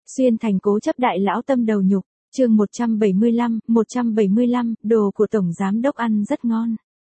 Xuyên thành cố chấp đại lão tâm đầu nhục, chương 175, đồ của Tổng Giám Đốc ăn rất ngon.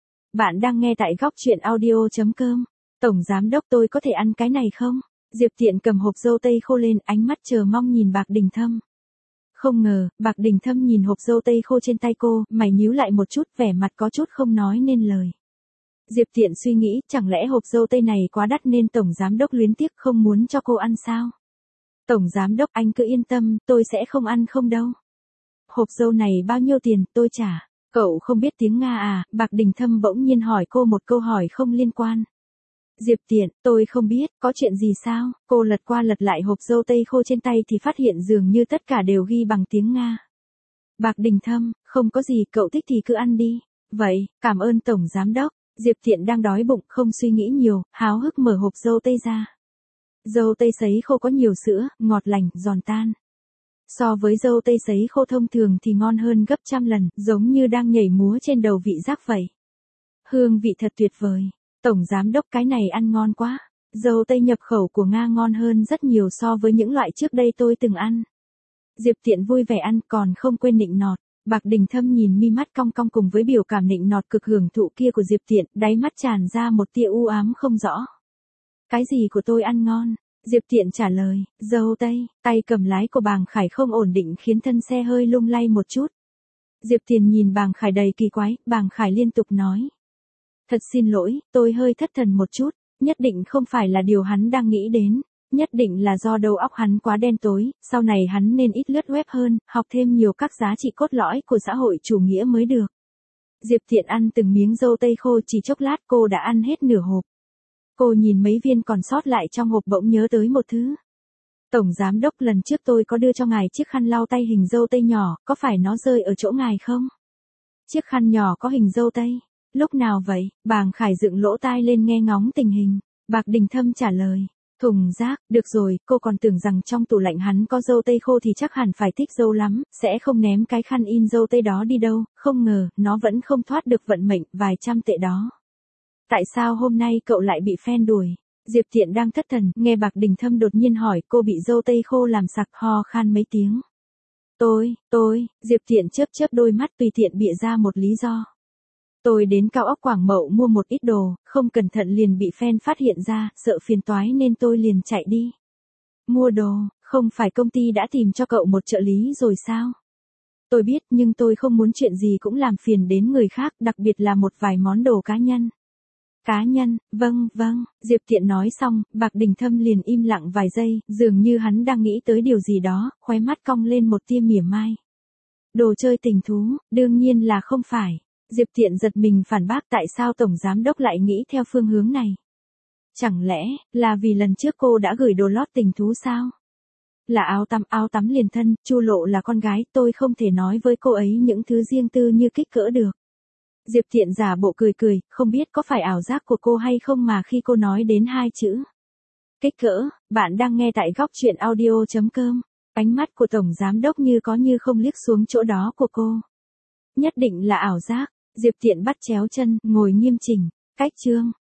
Bạn đang nghe tại góc truyện audio.com. Tổng Giám Đốc tôi có thể ăn cái này không? Diệp Tiện cầm hộp dâu tây khô lên, ánh mắt chờ mong nhìn Bạc Đình Thâm. Không ngờ, Bạc Đình Thâm nhìn hộp dâu tây khô trên tay cô, mày nhíu lại một chút, vẻ mặt có chút không nói nên lời. Diệp Tiện suy nghĩ, chẳng lẽ hộp dâu tây này quá đắt nên Tổng Giám Đốc luyến tiếc không muốn cho cô ăn sao? Tổng Giám Đốc anh cứ yên tâm, tôi sẽ không ăn không đâu. Hộp dâu này bao nhiêu tiền, tôi trả. Cậu không biết tiếng Nga à? Bạc Đình Thâm bỗng nhiên hỏi cô một câu hỏi không liên quan. Diệp Tiện, tôi không biết, có chuyện gì sao? Cô lật qua lật lại hộp dâu tây khô trên tay thì phát hiện dường như tất cả đều ghi bằng tiếng Nga. Bạc Đình Thâm, không có gì, cậu thích thì cứ ăn đi. Vậy, cảm ơn Tổng Giám Đốc. Diệp Tiện đang đói bụng, không suy nghĩ nhiều, háo hức mở hộp dâu tây ra. Dâu tây sấy khô có nhiều sữa, ngọt lành, giòn tan. So với dâu tây sấy khô thông thường thì ngon hơn gấp trăm lần, giống như đang nhảy múa trên đầu vị giác vậy. Hương vị thật tuyệt vời. Tổng Giám Đốc cái này ăn ngon quá. Dâu tây nhập khẩu của Nga ngon hơn rất nhiều so với những loại trước đây tôi từng ăn. Diệp Tiện vui vẻ ăn còn không quên nịnh nọt. Bạc Đình Thâm nhìn mi mắt cong cong cùng với biểu cảm nịnh nọt cực hưởng thụ kia của Diệp Tiện, đáy mắt tràn ra một tia u ám không rõ. Cái gì của tôi ăn ngon? Diệp Tiện trả lời, dâu tây. Tay cầm lái của Bàng Khải không ổn định khiến thân xe hơi lung lay một chút. Diệp Tiện nhìn Bàng Khải đầy kỳ quái, Bàng Khải liên tục nói. Thật xin lỗi, tôi hơi thất thần một chút, nhất định không phải là điều hắn đang nghĩ đến. Nhất định là do đầu óc hắn quá đen tối, sau này hắn nên ít lướt web hơn, học thêm nhiều các giá trị cốt lõi của xã hội chủ nghĩa mới được. Diệp Tiện ăn từng miếng dâu tây khô chỉ chốc lát cô đã ăn hết nửa hộp. Cô nhìn mấy viên còn sót lại trong hộp bỗng nhớ tới một thứ. Tổng Giám Đốc lần trước tôi có đưa cho ngài chiếc khăn lau tay hình dâu tây nhỏ, có phải nó rơi ở chỗ ngài không? Chiếc khăn nhỏ có hình dâu tây. Lúc nào vậy? Bàng Khải dựng lỗ tai lên nghe ngóng tình hình. Bạc Đình Thâm trả lời. Thùng rác, được rồi, cô còn tưởng rằng trong tủ lạnh hắn có dâu tây khô thì chắc hẳn phải thích dâu lắm, sẽ không ném cái khăn in dâu tây đó đi đâu, không ngờ, nó vẫn không thoát được vận mệnh, vài trăm tệ đó. Tại sao hôm nay cậu lại bị fan đuổi? Diệp Tiện đang thất thần, nghe Bạc Đình Thâm đột nhiên hỏi, cô bị dâu tây khô làm sặc, ho khan mấy tiếng. Diệp Tiện chớp đôi mắt tùy tiện bịa ra một lý do. Tôi đến cao ốc Quảng Mậu mua một ít đồ, không cẩn thận liền bị fan phát hiện ra, sợ phiền toái nên tôi liền chạy đi. Mua đồ, không phải công ty đã tìm cho cậu một trợ lý rồi sao? Tôi biết nhưng tôi không muốn chuyện gì cũng làm phiền đến người khác, đặc biệt là một vài món đồ cá nhân. Cá nhân, vâng, Diệp Tiện nói xong, Bạc Đình Thâm liền im lặng vài giây, dường như hắn đang nghĩ tới điều gì đó, khóe mắt cong lên một tia mỉa mai. Đồ chơi tình thú, đương nhiên là không phải. Diệp Tiện giật mình phản bác tại sao Tổng Giám Đốc lại nghĩ theo phương hướng này. Chẳng lẽ, là vì lần trước cô đã gửi đồ lót tình thú sao? Là áo tắm liền thân, Chu Lộ là con gái, tôi không thể nói với cô ấy những thứ riêng tư như kích cỡ được. Diệp Tiện giả bộ cười, không biết có phải ảo giác của cô hay không mà khi cô nói đến hai chữ. Kích cỡ, bạn đang nghe tại góc truyện audio.com. Ánh mắt của Tổng Giám Đốc như có như không liếc xuống chỗ đó của cô. Nhất định là ảo giác. Diệp Tiện bắt chéo chân, ngồi nghiêm chỉnh. Cách chương.